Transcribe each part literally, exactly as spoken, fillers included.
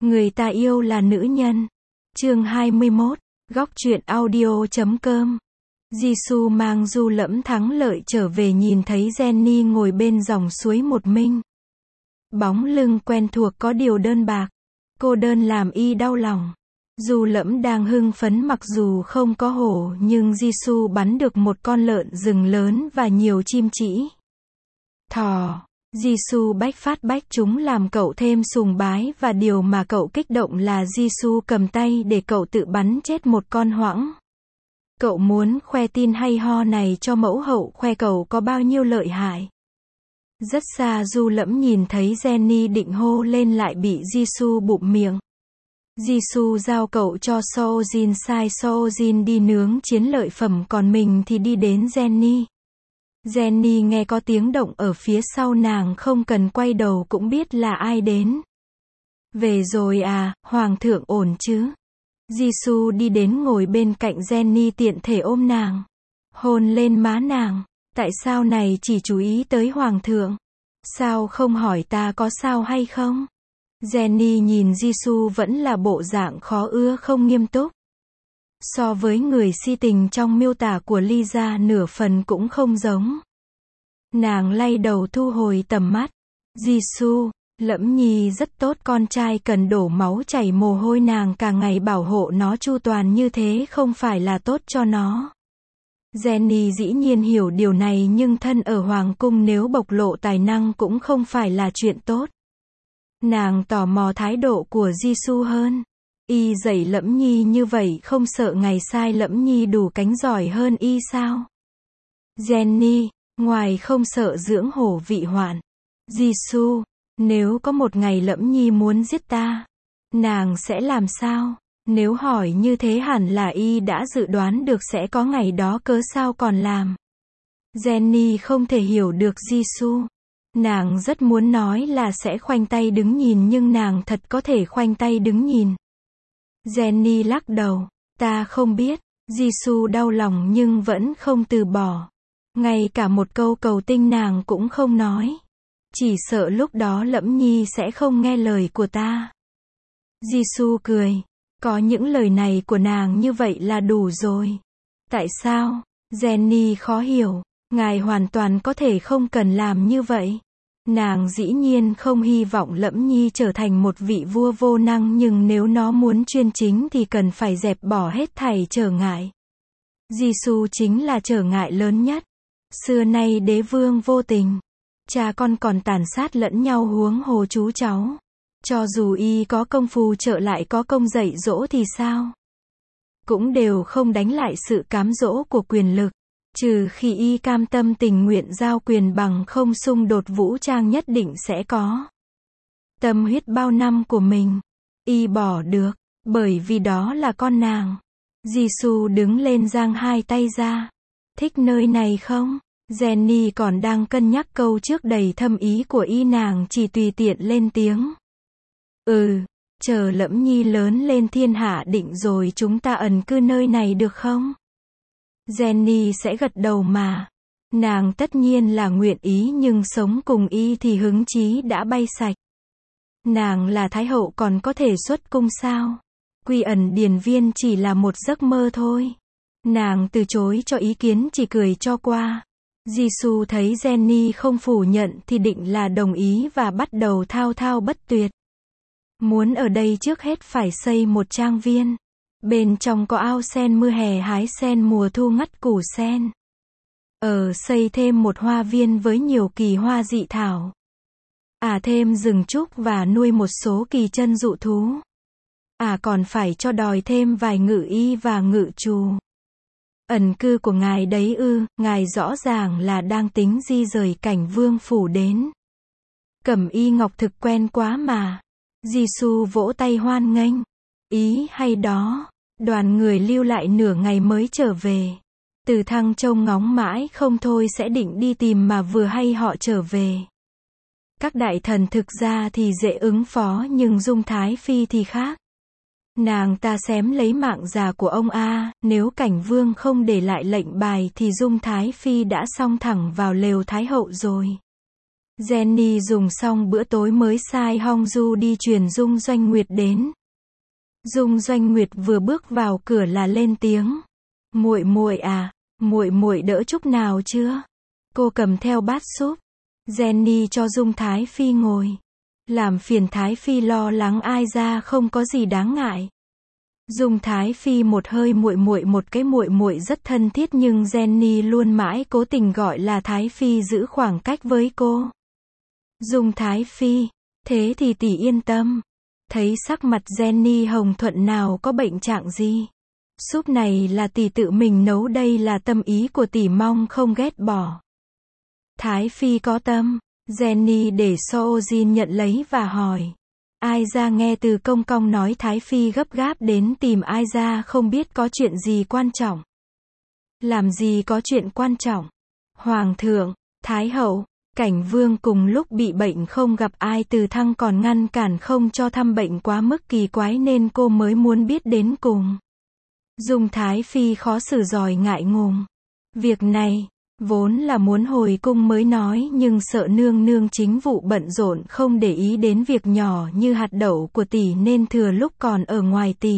Người ta yêu là nữ nhân. Chương hai mươi mốt, góc truyện audio chấm com. Jisoo mang Du Lẫm thắng lợi trở về nhìn thấy Jennie ngồi bên dòng suối một mình. Bóng lưng quen thuộc có điều đơn bạc. Cô đơn làm y đau lòng. Du Lẫm đang hưng phấn mặc dù không có hổ nhưng Jisoo bắn được một con lợn rừng lớn và nhiều chim chỉ. Thò. Jisoo bách phát bách chúng làm cậu thêm sùng bái và điều mà cậu kích động là Jisoo cầm tay để cậu tự bắn chết một con hoãng. Cậu muốn khoe tin hay ho này cho mẫu hậu khoe cậu có bao nhiêu lợi hại. Rất xa Du Lẫm nhìn thấy Jennie định hô lên lại bị Jisoo bụm miệng. Jisoo giao cậu cho Soojin sai Soojin đi nướng chiến lợi phẩm còn mình thì đi đến Jennie. Jennie nghe có tiếng động ở phía sau nàng không cần quay đầu cũng biết là ai đến. Về rồi à, hoàng thượng ổn chứ? Jisoo đi đến ngồi bên cạnh Jennie tiện thể ôm nàng. Hôn lên má nàng. Tại sao này chỉ chú ý tới hoàng thượng? Sao không hỏi ta có sao hay không? Jennie nhìn Jisoo vẫn là bộ dạng khó ưa không nghiêm túc. So với người si tình trong miêu tả của Lisa nửa phần cũng không giống. Nàng lay đầu thu hồi tầm mắt. Jisoo, Lẫm Nhi rất tốt, con trai cần đổ máu chảy mồ hôi, nàng cả ngày bảo hộ nó chu toàn như thế không phải là tốt cho nó. Jennie dĩ nhiên hiểu điều này nhưng thân ở hoàng cung nếu bộc lộ tài năng cũng không phải là chuyện tốt. Nàng tò mò thái độ của Jisoo hơn. Y dạy Lẫm Nhi như vậy không sợ ngày sai Lẫm Nhi đủ cánh giỏi hơn y sao? Jennie, ngoài không sợ dưỡng hổ vị hoạn. Jisoo, nếu có một ngày Lẫm Nhi muốn giết ta, nàng sẽ làm sao? Nếu hỏi như thế hẳn là y đã dự đoán được sẽ có ngày đó cớ sao còn làm. Jennie không thể hiểu được Jisoo. Nàng rất muốn nói là sẽ khoanh tay đứng nhìn nhưng nàng thật có thể khoanh tay đứng nhìn. Jennie lắc đầu. Ta không biết. Jisoo đau lòng nhưng vẫn không từ bỏ. Ngay cả một câu cầu tinh nàng cũng không nói. Chỉ sợ lúc đó Lẫm Nhi sẽ không nghe lời của ta. Jisoo cười. Có những lời này của nàng như vậy là đủ rồi. Tại sao? Jennie khó hiểu. Ngài hoàn toàn có thể không cần làm như vậy. Nàng dĩ nhiên không hy vọng Lẫm Nhi trở thành một vị vua vô năng nhưng nếu nó muốn chuyên chính thì cần phải dẹp bỏ hết thảy trở ngại. Jisoo chính là trở ngại lớn nhất. Xưa nay đế vương vô tình. Cha con còn tàn sát lẫn nhau huống hồ chú cháu. Cho dù y có công phù trợ lại có công dạy dỗ thì sao? Cũng đều không đánh lại sự cám dỗ của quyền lực. Trừ khi y cam tâm tình nguyện giao quyền bằng không xung đột vũ trang nhất định sẽ có. Tâm huyết bao năm của mình, y bỏ được, bởi vì đó là con nàng. Jisoo đứng lên giang hai tay ra. Thích nơi này không? Jennie còn đang cân nhắc câu trước đầy thâm ý của y, nàng chỉ tùy tiện lên tiếng. Ừ, chờ Lẫm Nhi lớn lên thiên hạ định rồi chúng ta ẩn cư nơi này được không? Jennie sẽ gật đầu mà. Nàng tất nhiên là nguyện ý nhưng sống cùng y thì hứng chí đã bay sạch. Nàng là thái hậu còn có thể xuất cung sao? Quy ẩn điền viên chỉ là một giấc mơ thôi. Nàng từ chối cho ý kiến chỉ cười cho qua. Jisoo thấy Jennie không phủ nhận thì định là đồng ý và bắt đầu thao thao bất tuyệt. Muốn ở đây trước hết phải xây một trang viên. Bên trong có ao sen mưa hè hái sen mùa thu ngắt củ sen. Ở xây thêm một hoa viên với nhiều kỳ hoa dị thảo. À thêm rừng trúc và nuôi một số kỳ chân dụ thú. À còn phải cho đòi thêm vài ngự y và ngự trù. Ẩn cư của ngài đấy ư, ngài rõ ràng là đang tính di rời cảnh vương phủ đến. Cẩm y ngọc thực quen quá mà. Jisoo vỗ tay hoan nghênh. Ý hay đó. Đoàn người lưu lại nửa ngày mới trở về. Từ Thăng trông ngóng mãi không thôi sẽ định đi tìm mà vừa hay họ trở về. Các đại thần thực ra thì dễ ứng phó nhưng Dung Thái Phi thì khác. Nàng ta xém lấy mạng già của ông A, nếu cảnh vương không để lại lệnh bài thì Dung Thái Phi đã xông thẳng vào lều Thái hậu rồi. Jenny dùng xong bữa tối mới sai Hongju đi truyền Dung Doanh Nguyệt đến. Dung Doanh Nguyệt vừa bước vào cửa là lên tiếng. Muội muội à, muội muội đỡ chút nào chưa? Cô cầm theo bát súp. Jenny cho Dung Thái Phi ngồi. Làm phiền Thái Phi lo lắng ai ra không có gì đáng ngại. Dung Thái Phi một hơi muội muội một cái muội muội rất thân thiết nhưng Jenny luôn mãi cố tình gọi là Thái Phi giữ khoảng cách với cô. Dung Thái Phi, thế thì tỷ yên tâm. Thấy sắc mặt Jenny hồng thuận nào có bệnh trạng gì. Súp này là tỷ tự mình nấu đây là tâm ý của tỷ mong không ghét bỏ. Thái Phi có tâm. Jenny để Soojin nhận lấy và hỏi. Ai ra nghe từ công công nói Thái Phi gấp gáp đến tìm ai ra không biết có chuyện gì quan trọng. Làm gì có chuyện quan trọng. Hoàng thượng, Thái hậu, Cảnh vương cùng lúc bị bệnh không gặp ai từ thăng còn ngăn cản không cho thăm bệnh quá mức kỳ quái nên cô mới muốn biết đến cùng. Dung Thái Phi khó xử giỏi ngại ngùng. Việc này, vốn là muốn hồi cung mới nói nhưng sợ nương nương chính vụ bận rộn không để ý đến việc nhỏ như hạt đậu của tỷ nên thừa lúc còn ở ngoài tỷ.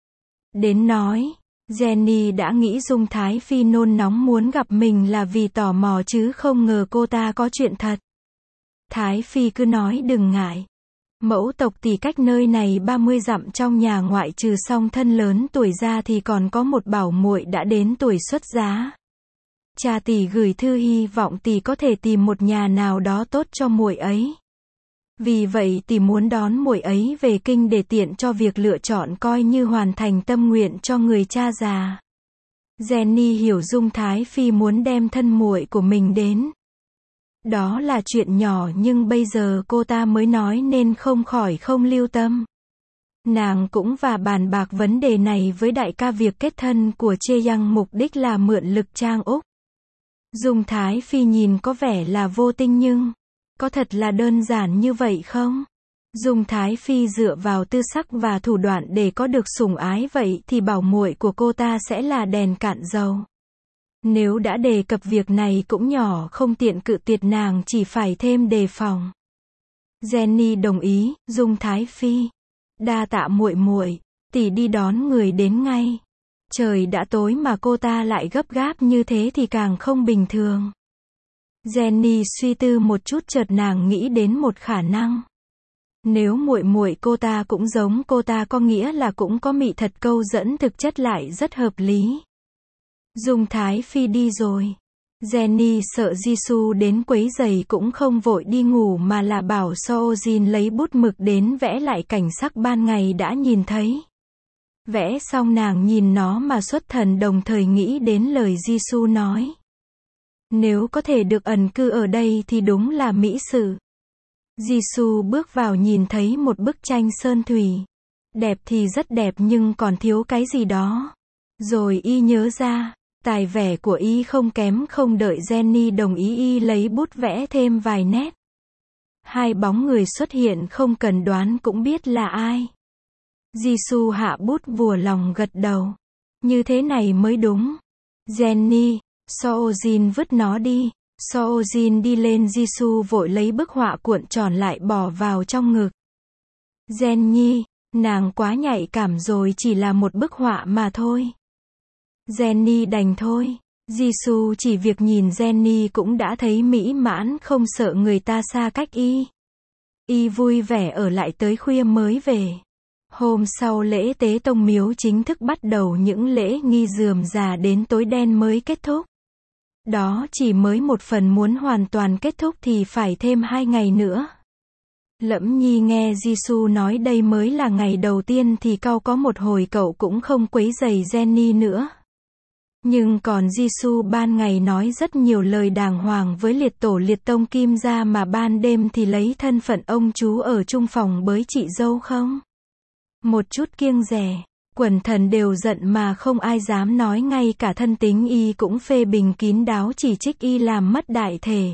Đến nói, Jenny đã nghĩ Dung Thái Phi nôn nóng muốn gặp mình là vì tò mò chứ không ngờ cô ta có chuyện thật. Thái Phi cứ nói đừng ngại. Mẫu tộc tỷ cách nơi này ba mươi dặm trong nhà ngoại trừ song thân lớn tuổi ra thì còn có một bảo muội đã đến tuổi xuất giá. Cha tỷ gửi thư hy vọng tỷ có thể tìm một nhà nào đó tốt cho muội ấy. Vì vậy tỷ muốn đón muội ấy về kinh để tiện cho việc lựa chọn coi như hoàn thành tâm nguyện cho người cha già. Jenny hiểu Dung Thái Phi muốn đem thân muội của mình đến. Đó là chuyện nhỏ nhưng bây giờ cô ta mới nói nên không khỏi không lưu tâm. Nàng cũng và bàn bạc vấn đề này với đại ca việc kết thân của Chê Yang mục đích là mượn lực Trang Úc. Dung Thái Phi nhìn có vẻ là vô tình nhưng, có thật là đơn giản như vậy không? Dung Thái Phi dựa vào tư sắc và thủ đoạn để có được sủng ái vậy thì bảo muội của cô ta sẽ là đèn cạn dầu. Nếu đã đề cập việc này cũng nhỏ không tiện cự tuyệt nàng chỉ phải thêm đề phòng. Jenny đồng ý, Dung Thái Phi. Đa tạ muội muội, tỷ đi đón người đến ngay. Trời đã tối mà cô ta lại gấp gáp như thế thì càng không bình thường. Jenny suy tư một chút chợt nàng nghĩ đến một khả năng. Nếu muội muội cô ta cũng giống cô ta có nghĩa là cũng có mị thật câu dẫn thực chất lại rất hợp lý. Dung Thái Phi đi rồi. Jenny sợ Jisoo đến quấy rầy cũng không vội đi ngủ mà là bảo Soojin lấy bút mực đến vẽ lại cảnh sắc ban ngày đã nhìn thấy. Vẽ xong nàng nhìn nó mà xuất thần đồng thời nghĩ đến lời Jisoo nói. Nếu có thể được ẩn cư ở đây thì đúng là mỹ sự. Jisoo bước vào nhìn thấy một bức tranh sơn thủy. Đẹp thì rất đẹp nhưng còn thiếu cái gì đó. Rồi y nhớ ra, tài vẽ của y không kém không đợi Jenny đồng ý y lấy bút vẽ thêm vài nét. Hai bóng người xuất hiện không cần đoán cũng biết là ai. Jisoo hạ bút vùa lòng gật đầu. Như thế này mới đúng. Jenny, Soojin vứt nó đi. Soojin đi lên Jisoo vội lấy bức họa cuộn tròn lại bỏ vào trong ngực. Jenny, nàng quá nhạy cảm rồi chỉ là một bức họa mà thôi. Jenny đành thôi. Jisoo chỉ việc nhìn Jenny cũng đã thấy mỹ mãn không sợ người ta xa cách y. Y vui vẻ ở lại tới khuya mới về. Hôm sau lễ tế tông miếu chính thức bắt đầu những lễ nghi rườm rà đến tối đen mới kết thúc. Đó chỉ mới một phần muốn hoàn toàn kết thúc thì phải thêm hai ngày nữa. Lẫm Nhi nghe Jisoo nói đây mới là ngày đầu tiên thì cau có một hồi cậu cũng không quấy rầy Jenny nữa. Nhưng còn Jisoo ban ngày nói rất nhiều lời đàng hoàng với liệt tổ liệt tông Kim gia mà ban đêm thì lấy thân phận ông chú ở chung phòng với chị dâu không? Một chút kiêng dè, quần thần đều giận mà không ai dám nói ngay cả thân tính y cũng phê bình kín đáo chỉ trích y làm mất đại thể.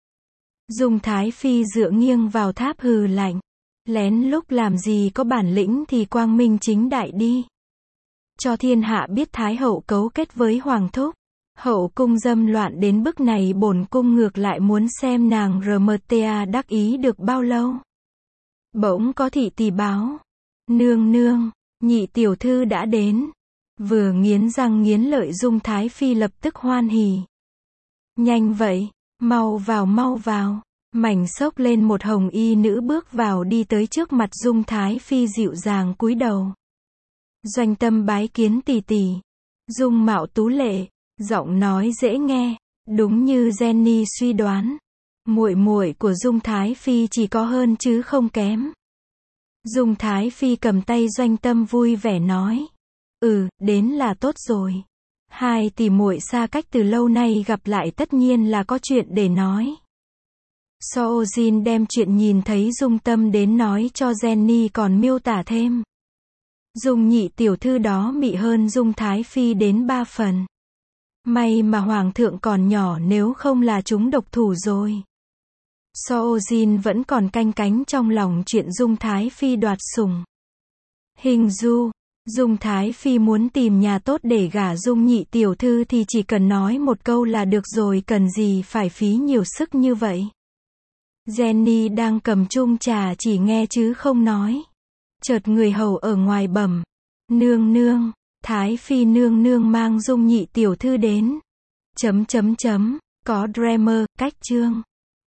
Dung Thái Phi dựa nghiêng vào tháp hừ lạnh. Lén lúc làm gì có bản lĩnh thì quang minh chính đại đi. Cho thiên hạ biết Thái hậu cấu kết với Hoàng thúc. Hậu cung dâm loạn đến bức này bổn cung ngược lại muốn xem nàng Rmta đắc ý được bao lâu. Bỗng có thị tỳ báo. Nương nương, nhị tiểu thư đã đến. Vừa nghiến răng nghiến lợi Dung Thái Phi lập tức hoan hỉ. Nhanh vậy, mau vào mau vào. Mảnh xốc lên một hồng y nữ bước vào đi tới trước mặt Dung Thái Phi dịu dàng cúi đầu. Doanh tâm bái kiến tỷ tỷ. Dung mạo tú lệ, giọng nói dễ nghe, đúng như Jenny suy đoán. Muội muội của Dung Thái Phi chỉ có hơn chứ không kém. Dung Thái Phi cầm tay Doanh tâm vui vẻ nói. Ừ, đến là tốt rồi. Hai tỷ muội xa cách từ lâu nay gặp lại tất nhiên là có chuyện để nói. Soojin đem chuyện nhìn thấy Dung Tâm đến nói cho Jenny còn miêu tả thêm. Dung nhị tiểu thư đó mị hơn Dung Thái Phi đến ba phần. May mà hoàng thượng còn nhỏ nếu không là chúng độc thủ rồi. Soojin vẫn còn canh cánh trong lòng chuyện Dung Thái Phi đoạt sủng. Hình du, Dung Thái Phi muốn tìm nhà tốt để gả Dung nhị tiểu thư thì chỉ cần nói một câu là được rồi, cần gì phải phí nhiều sức như vậy. Jenny đang cầm chung trà chỉ nghe chứ không nói. Chợt người hầu ở ngoài bẩm. Nương nương, Thái Phi nương nương mang Dung nhị tiểu thư đến. Chấm chấm chấm, có Dreamer, cách chương.